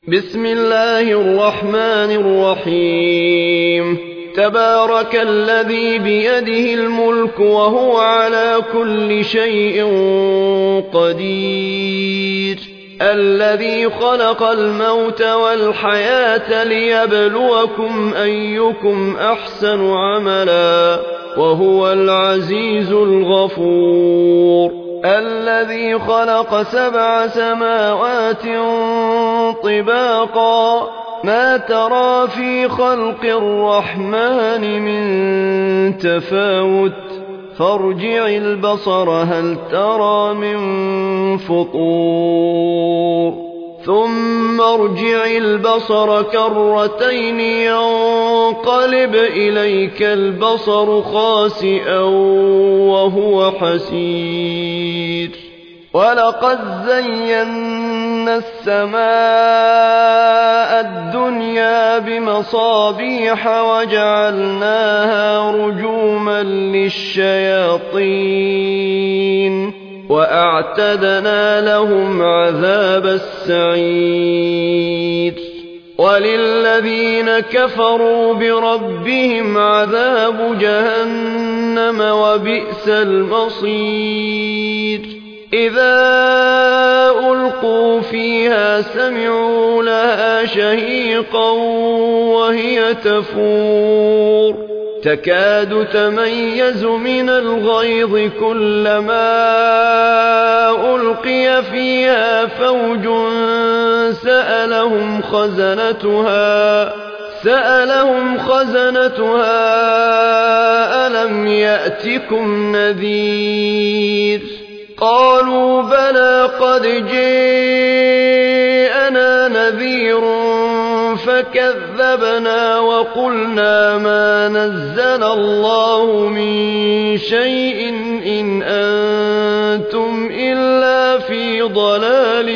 بسم الله الرحمن الرحيم تبارك الذي بيده الملك وهو على كل شيء قدير الذي خلق الموت والحياة ليبلوكم أيكم أحسن عملا وهو العزيز الغفور الذي خلق 7 سماوات طباقا ما ترى في خلق الرحمن من تفاوت فارجع البصر هل ترى من فطور ثم ارجع البصر كرتين ينقلب إليك البصر خاسئا وهو حسير ولقد زينا السماء الدنيا بمصابيح وجعلناها رجوما للشياطين وأعتدنا لهم عذاب السعير وللذين كفروا بربهم عذاب جهنم وبئس المصير إذا ألقوا فيها سمعوا لها شهيقا وهي تفور تكاد تميز من الغيظ كلما ألقي فيها فوج سألهم خزنتها ألم يأتكم نذير قالوا بلى قد جاءنا نذير فكذبنا وقلنا ما نزل الله من شيء إن أنتم إلا في ضلال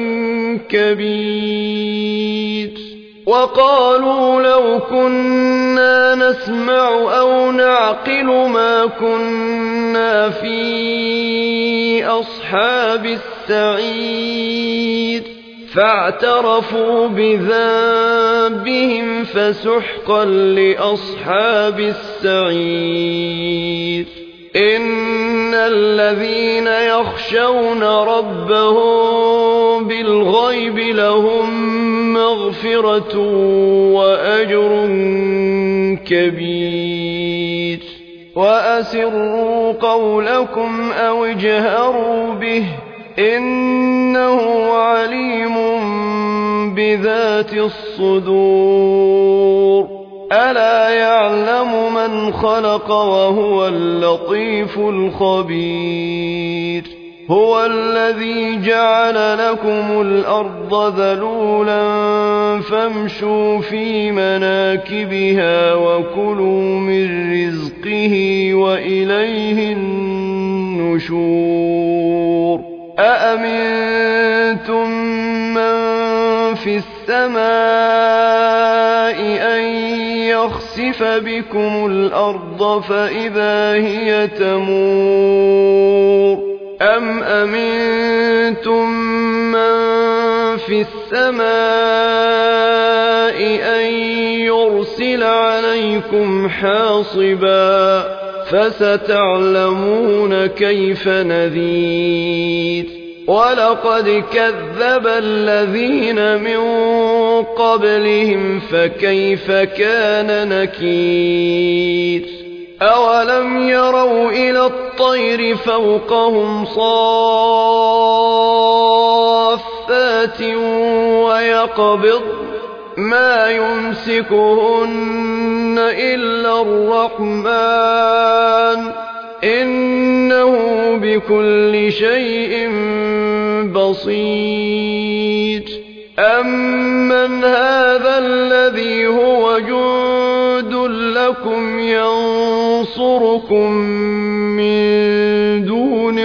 كبير وقالوا لو كنا نسمع أو نعقل ما كنا في أصحاب السعير فاعترفوا بذنبهم فسحقا لأصحاب السعير إن الذين يخشون ربهم بالغيب لهم مغفرة وأجر كبير وأسروا قولكم أو اجهروا به إنه عليم بذات الصدور ألا يعلم من خلق وهو اللطيف الخبير هو الذي جعل لكم الأرض ذلولا فامشوا في مناكبها وكلوا من رزقه وإليه النشور أأمنتم من في السماء أن يخسف بكم الأرض فإذا هي تمور أم أمنتم من في السماء أن يرسل عليكم حاصبا فستعلمون كيف نذير ولقد كذب الذين من قبلهم فكيف كان نكير أولم يروا إلى الطير فوقهم صافات ويقبض ما يمسكهن إلا الرحمن إنه بكل شيء بصير أمن هذا الذي هو جند لكم ينصركم من دون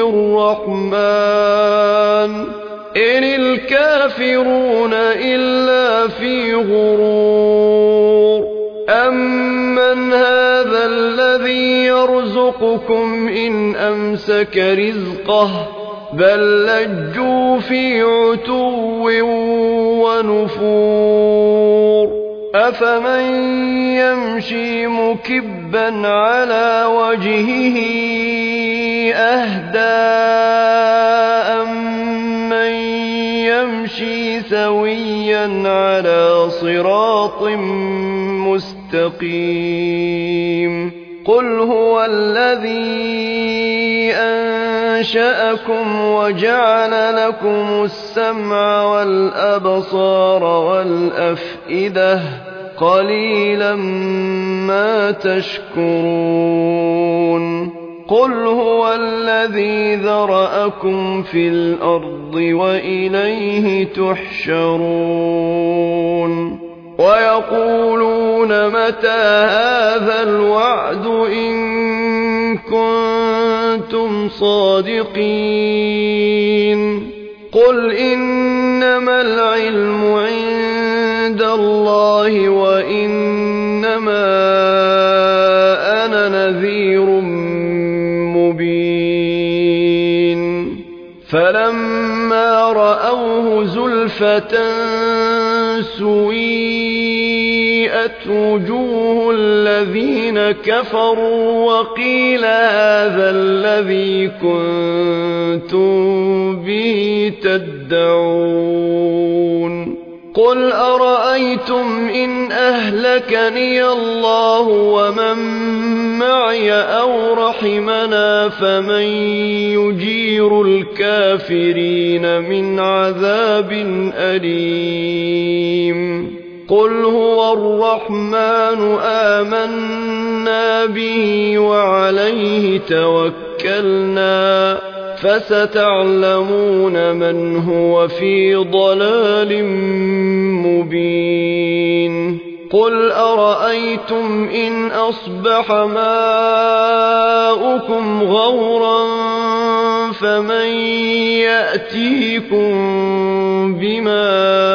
الرحمن إن الكافرون إلا في غرور أمن هذا الذي يرزقكم إن أمسك رزقه بل لجوا في عتو ونفور أفمن يمشي مكبا على وجهه أهدى أمن يمشي سويا على صراط مستقيم قل هو الذي أنشأكم وجعل لكم السمع والأبصار والأفئدة قليلا ما تشكرون قل هو الذي ذرأكم في الأرض وإليه تحشرون ويقولون متى هذا الوعد إن كنتم صادقين قل إنما العلم عند الله وإنما أنا نذير مبين فلما رأوه زلفة سويئت وجوه الذين كفروا وقيل هذا الذي كنتم به تدعون قل أرأيتم إن أهلكني الله ومن معي أو رحمنا فمن يجير الكافرين من عذاب أليم قل هو الرحمن آمنا به وعليه توكلنا فستعلمون من هو في ضلال مبين قل أرأيتم إن أصبح ماؤكم غورا فمن يأتيكم بماء